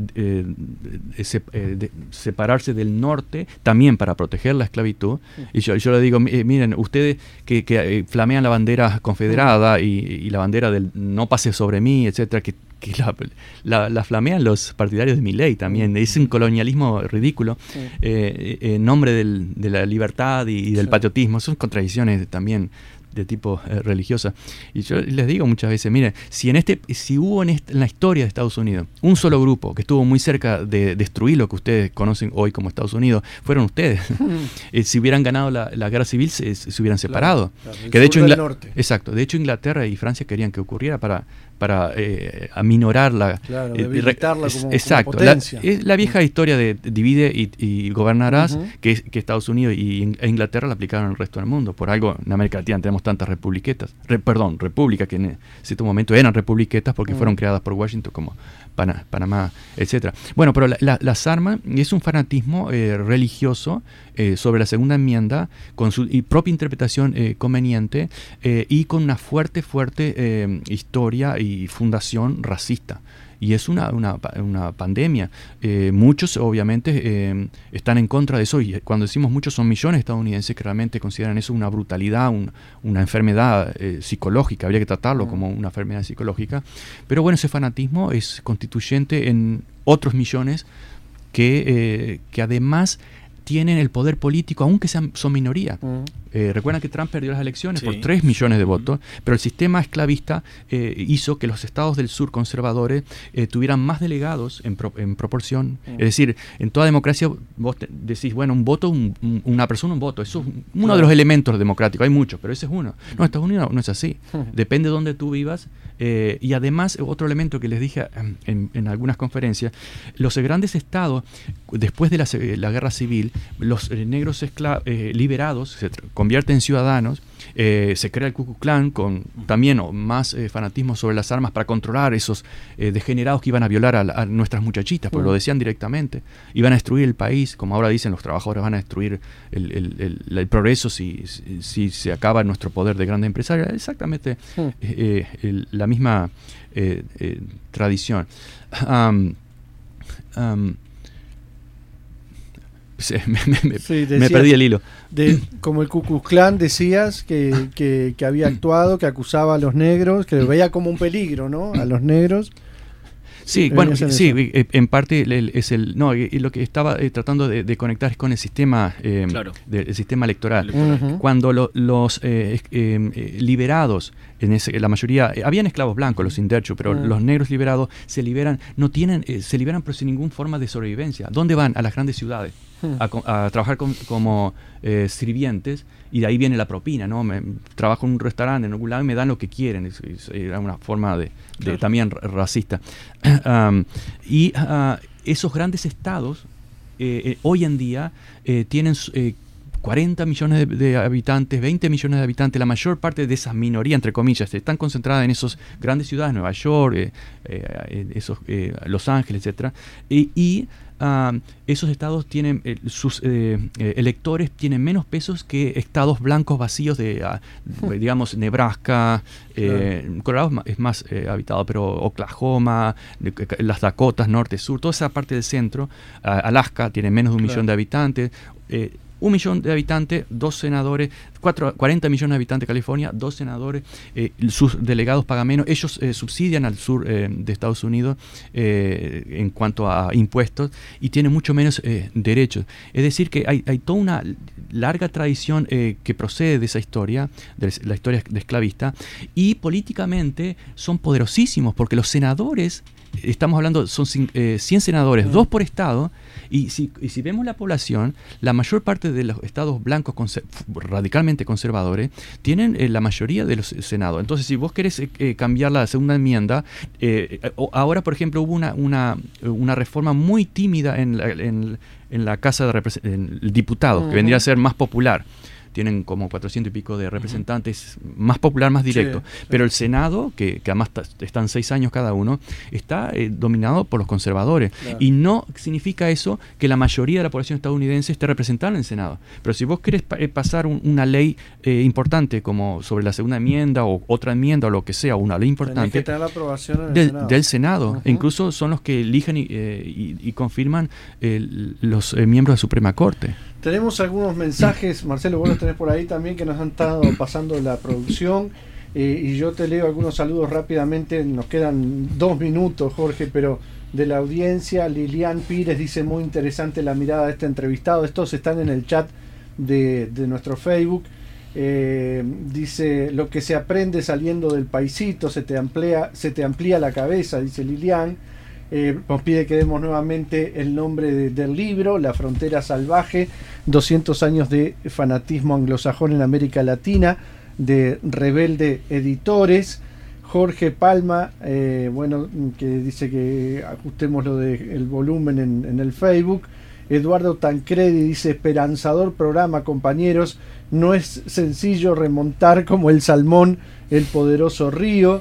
separarse del norte también para proteger la esclavitud. Y yo le digo, miren, ustedes que flamean la bandera confederada y la bandera del no pase sobre mí, etcétera, que la flamean los partidarios de Milei también. Es un colonialismo ridículo en nombre de la libertad y del patriotismo. Son contradicciones también de tipo religiosa. Y yo les digo muchas veces, miren, si hubo en la historia de Estados Unidos un solo grupo que estuvo muy cerca de destruir lo que ustedes conocen hoy como Estados Unidos, fueron ustedes. Si hubieran ganado la guerra civil, se hubieran separado. Que de hecho exacto, de hecho Inglaterra y Francia querían que ocurriera para aminorar debilitarla como potencia. La vieja historia de divide y gobernarás, que Estados Unidos e Inglaterra la aplicaron al resto del mundo. Por algo en América Latina tenemos tantas repúblicas que en cierto momento eran republiquetas porque fueron creadas por Washington, como Panamá, etcétera. Bueno, pero las armas es un fanatismo religioso sobre la segunda enmienda, con su propia interpretación conveniente, y con una fuerte historia y fundación racista. Y es una pandemia. Muchos obviamente están en contra de eso, y cuando decimos muchos son millones de estadounidenses que realmente consideran eso una brutalidad, una enfermedad psicológica. Habría que tratarlo como una enfermedad psicológica. Pero bueno, ese fanatismo es constituyente en otros millones que además tienen el poder político, aunque son minoría. Recuerdan que Trump perdió las elecciones por 3 millones de votos, pero el sistema esclavista hizo que los estados del sur conservadores tuvieran más delegados en proporción. Es decir, en toda democracia vos decís, bueno, un voto, una persona, un voto. Eso es uno de los elementos democráticos. Hay muchos, pero ese es uno. No, en Estados Unidos no es así. Depende de dónde tú vivas. Y además, otro elemento que les dije en algunas conferencias, los grandes estados, después de la guerra civil, los negros liberados se convierten en ciudadanos, se crea el Ku Klux Klan con también más fanatismo sobre las armas para controlar esos degenerados que iban a violar a nuestras muchachitas, porque lo decían directamente, iban a destruir el país, como ahora dicen los trabajadores, van a destruir el progreso si se acaba nuestro poder de grandes empresarios. Exactamente la misma tradición. Me perdí el hilo. Como el Ku Klux Klan, decías que había actuado, que acusaba a los negros, que veía como un peligro, ¿no? A los negros. Sí, bueno, sí, en parte lo que estaba tratando de conectar es con el sistema el sistema electoral. Cuando los liberados, la mayoría, habían esclavos blancos, los indentured, pero los negros liberados se liberan pero sin ninguna forma de sobrevivencia. ¿Dónde van? A las grandes ciudades a trabajar como sirvientes, y de ahí viene la propina, ¿no? Trabajo en un restaurante en algún lado y me dan lo que quieren. Era una forma de también racista. Esos grandes estados hoy en día tienen 40 millones de habitantes, 20 millones de habitantes, la mayor parte de esas minorías, entre comillas, están concentradas en esas grandes ciudades, Nueva York, Los Ángeles, etc. Y esos estados tienen, sus electores tienen menos pesos que estados blancos vacíos de, digamos, Nebraska, Colorado es más habitado, pero Oklahoma, las Dakotas, norte, sur, toda esa parte del centro, Alaska tiene menos de 1 millón de habitantes, 1 millón de habitantes, 2 senadores, 40 millones de habitantes de California, 2 senadores, sus delegados pagan menos, ellos subsidian al sur de Estados Unidos en cuanto a impuestos y tienen mucho menos derechos. Es decir, que hay toda una larga tradición que procede de esa historia, de la historia de esclavista, y políticamente son poderosísimos porque los senadores, estamos hablando, son 100 senadores, 2 por estado, y si vemos la población, la mayor parte de los estados blancos radicalmente conservadores tienen la mayoría de los senados. Entonces, si vos querés cambiar la segunda enmienda, ahora, por ejemplo, hubo una reforma muy tímida en la Casa de Diputados, que vendría a ser más popular. Tienen como 400 y pico de representantes, más popular, más directo. Sí. Pero el Senado, que además están 6 años cada uno, está dominado por los conservadores. Claro. Y no significa eso que la mayoría de la población estadounidense esté representada en el Senado. Pero si vos querés pasar una ley importante como sobre la segunda enmienda o otra enmienda o lo que sea, una ley importante, tenés que tener la aprobación del Senado. E incluso son los que eligen y confirman los miembros de la Suprema Corte. Tenemos algunos mensajes, Marcelo, vos los tenés por ahí también, que nos han estado pasando la producción, y yo te leo algunos saludos rápidamente. Nos quedan 2 minutos, Jorge, pero de la audiencia. Lilian Pires dice: muy interesante la mirada de este entrevistado. Estos están en el chat de nuestro Facebook. Dice: lo que se aprende saliendo del paisito, se te amplía la cabeza, dice Lilian. Nos pide que demos nuevamente el nombre del libro, La Frontera Salvaje, 200 años de fanatismo anglosajón en América Latina, de Rebelde Editores. Jorge Palma, que dice que ajustemos lo del volumen en el Facebook. Eduardo Tancredi dice: esperanzador programa, compañeros, no es sencillo remontar como el salmón el poderoso río.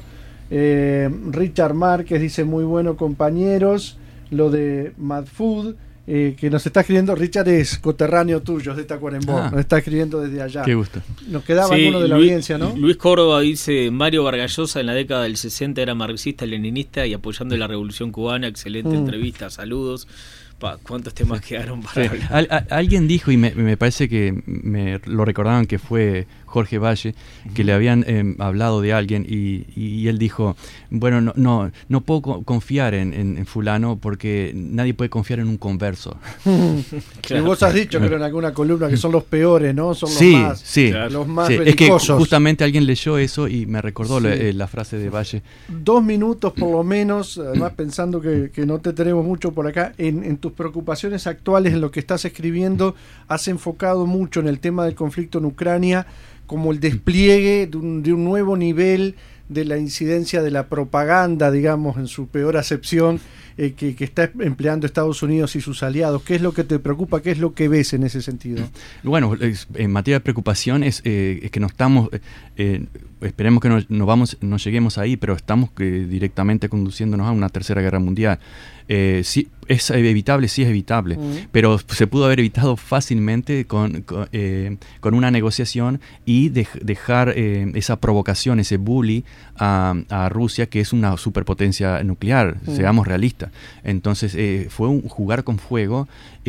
Richard Márquez dice: muy bueno, compañeros. Lo de Mad Food, que nos está escribiendo. Richard es coterráneo tuyo, es de Tacuarembó, nos está escribiendo desde allá. Qué gusto. Nos quedaba alguno de la audiencia, ¿no? Luis Córdoba dice: Mario Vargas Llosa en la década del 60 era marxista-leninista y apoyando la Revolución Cubana. Excelente entrevista, saludos. ¿Cuántos temas quedaron para hablar? Alguien dijo, y me parece que me lo recordaban, que fue Jorge Valle, que le habían hablado de alguien y él dijo: bueno, no puedo confiar en fulano porque nadie puede confiar en un converso. Claro. Y vos has dicho, creo, en alguna columna, que son los peores, ¿no? Son los más belicosos. Es que justamente alguien leyó eso y me recordó la frase de Valle. 2 minutos por lo menos, además pensando que no te tenemos mucho por acá. En tus preocupaciones actuales, en lo que estás escribiendo, has enfocado mucho en el tema del conflicto en Ucrania como el despliegue de un nuevo nivel de la incidencia de la propaganda, digamos, en su peor acepción, que está empleando Estados Unidos y sus aliados. ¿Qué es lo que te preocupa? ¿Qué es lo que ves en ese sentido? Bueno, en materia de preocupación es que no estamos, esperemos que no lleguemos ahí, pero estamos directamente conduciéndonos a una tercera guerra mundial. Sí, es evitable, sí es evitable, pero se pudo haber evitado fácilmente con una negociación y dejar esa provocación, ese bully a Rusia, que es una superpotencia nuclear, seamos realistas. Entonces fue un jugar con fuego,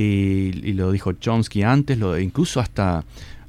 y lo dijo Chomsky antes, incluso hasta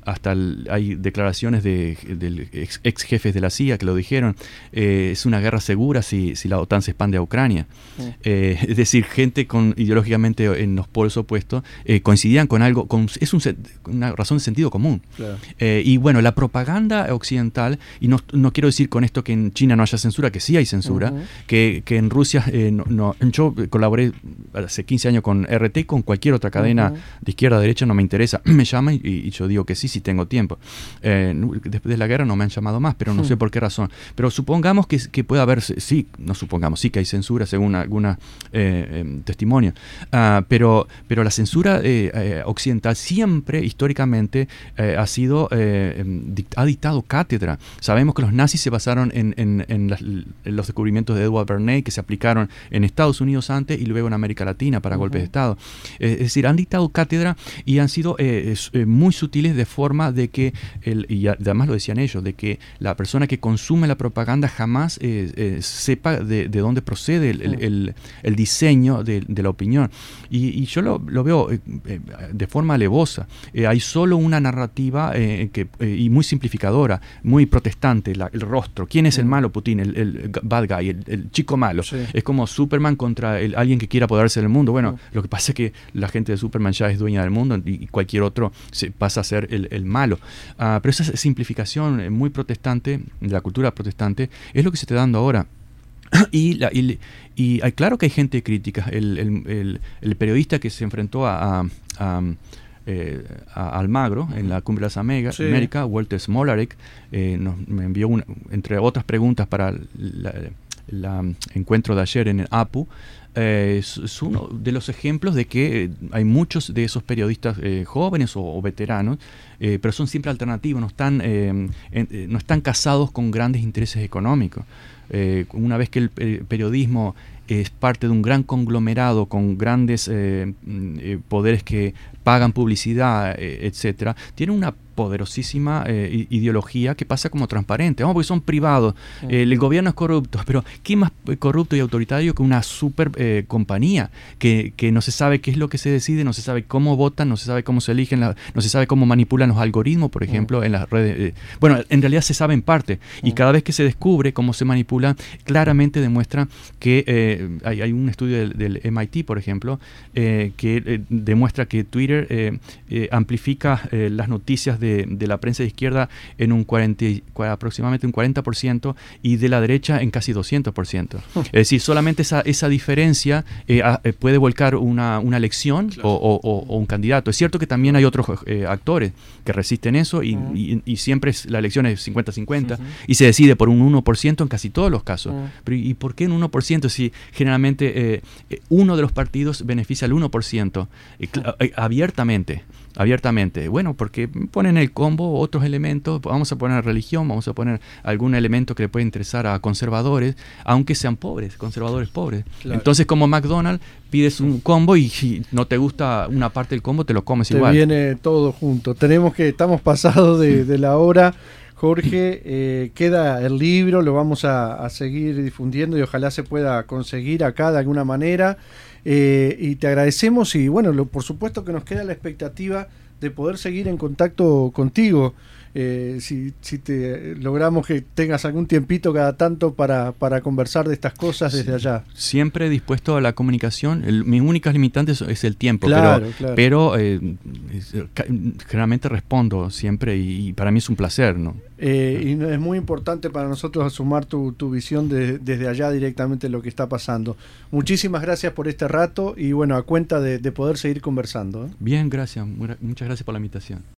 hay declaraciones del ex jefes de la CIA que lo dijeron. Es una guerra segura si la OTAN se expande a Ucrania. Es decir, gente ideológicamente en los polos opuestos coincidían con algo, es una razón de sentido común. Claro. Y bueno, la propaganda occidental, y no quiero decir con esto que en China no haya censura, que sí hay censura, que en Rusia yo colaboré hace 15 años con RT, con cualquier otra cadena de izquierda a derecha, no me interesa, me llaman y yo digo que sí si tengo tiempo. Después de la guerra no me han llamado más, pero no sé por qué razón. Pero supongamos que puede haber, sí, no supongamos, sí que hay censura según algunos testimonios, pero la censura occidental siempre, históricamente, ha dictado cátedra. Sabemos que los nazis se basaron en los descubrimientos de Edward Bernays, que se aplicaron en Estados Unidos antes y luego en América Latina para golpes de Estado. Es decir, han dictado cátedra y han sido muy sutiles, de forma de que, y además lo decían ellos, de que la persona que consume la propaganda jamás sepa de dónde procede el diseño de la opinión. Y yo lo veo de forma alevosa. Hay solo una narrativa y muy simplificadora, muy protestante, el rostro. ¿Quién es el malo? Putin, el bad guy, el chico malo. Sí. Es como Superman contra alguien que quiera apoderarse del mundo. Bueno, lo que pasa es que la gente de Superman ya es dueña del mundo y cualquier otro pasa a ser el malo. Pero esa simplificación muy protestante, de la cultura protestante, es lo que se está dando ahora. Y claro que hay gente crítica. El periodista que se enfrentó a Almagro en la Cumbre de las Américas, Walter Smolarek, me envió entre otras preguntas para el encuentro de ayer en el APU. Es uno de los ejemplos de que hay muchos de esos periodistas jóvenes o veteranos, pero son siempre alternativos, no están casados con grandes intereses económicos. Una vez que el periodismo es parte de un gran conglomerado con grandes poderes que pagan publicidad, etcétera, tiene una poderosísima ideología que pasa como transparente. Vamos, porque son privados, el gobierno es corrupto, pero ¿qué más corrupto y autoritario que una super compañía que no se sabe qué es lo que se decide, no se sabe cómo votan, no se sabe cómo se eligen, no se sabe cómo manipulan los algoritmos, por ejemplo, en las redes? Bueno, en realidad se sabe en parte, y cada vez que se descubre cómo se manipula, claramente demuestra que hay un estudio del MIT, por ejemplo, que demuestra que Twitter amplifica las noticias de la prensa de izquierda en aproximadamente un 40%, y de la derecha en casi 200%. Es decir, solamente esa diferencia puede volcar una elección, claro, o un candidato. Es cierto que también hay otros actores que resisten eso, y siempre la elección es 50-50, y se decide por un 1% en casi todos los casos. Pero ¿y por qué un 1% si generalmente uno de los partidos beneficia al 1%? Abiertamente. Bueno, porque ponen el combo otros elementos. Vamos a poner religión, vamos a poner algún elemento que le puede interesar a conservadores, aunque sean conservadores pobres. Claro. Entonces, como McDonald's, pides un combo y si no te gusta una parte del combo, te lo comes igual. Te viene todo junto. Estamos pasados de la hora. Jorge, queda el libro, lo vamos a seguir difundiendo y ojalá se pueda conseguir acá de alguna manera. Y te agradecemos, y bueno, por supuesto que nos queda la expectativa de poder seguir en contacto contigo. Si logramos que tengas algún tiempito cada tanto para conversar de estas cosas desde allá. Siempre dispuesto a la comunicación. Mi única limitante es el tiempo, claro. Pero generalmente respondo siempre, y para mí es un placer, ¿no? Y es muy importante para nosotros sumar tu visión desde allá directamente lo que está pasando. Muchísimas gracias por este rato, y bueno, a cuenta de poder seguir conversando. Bien, gracias. Muchas gracias por la invitación.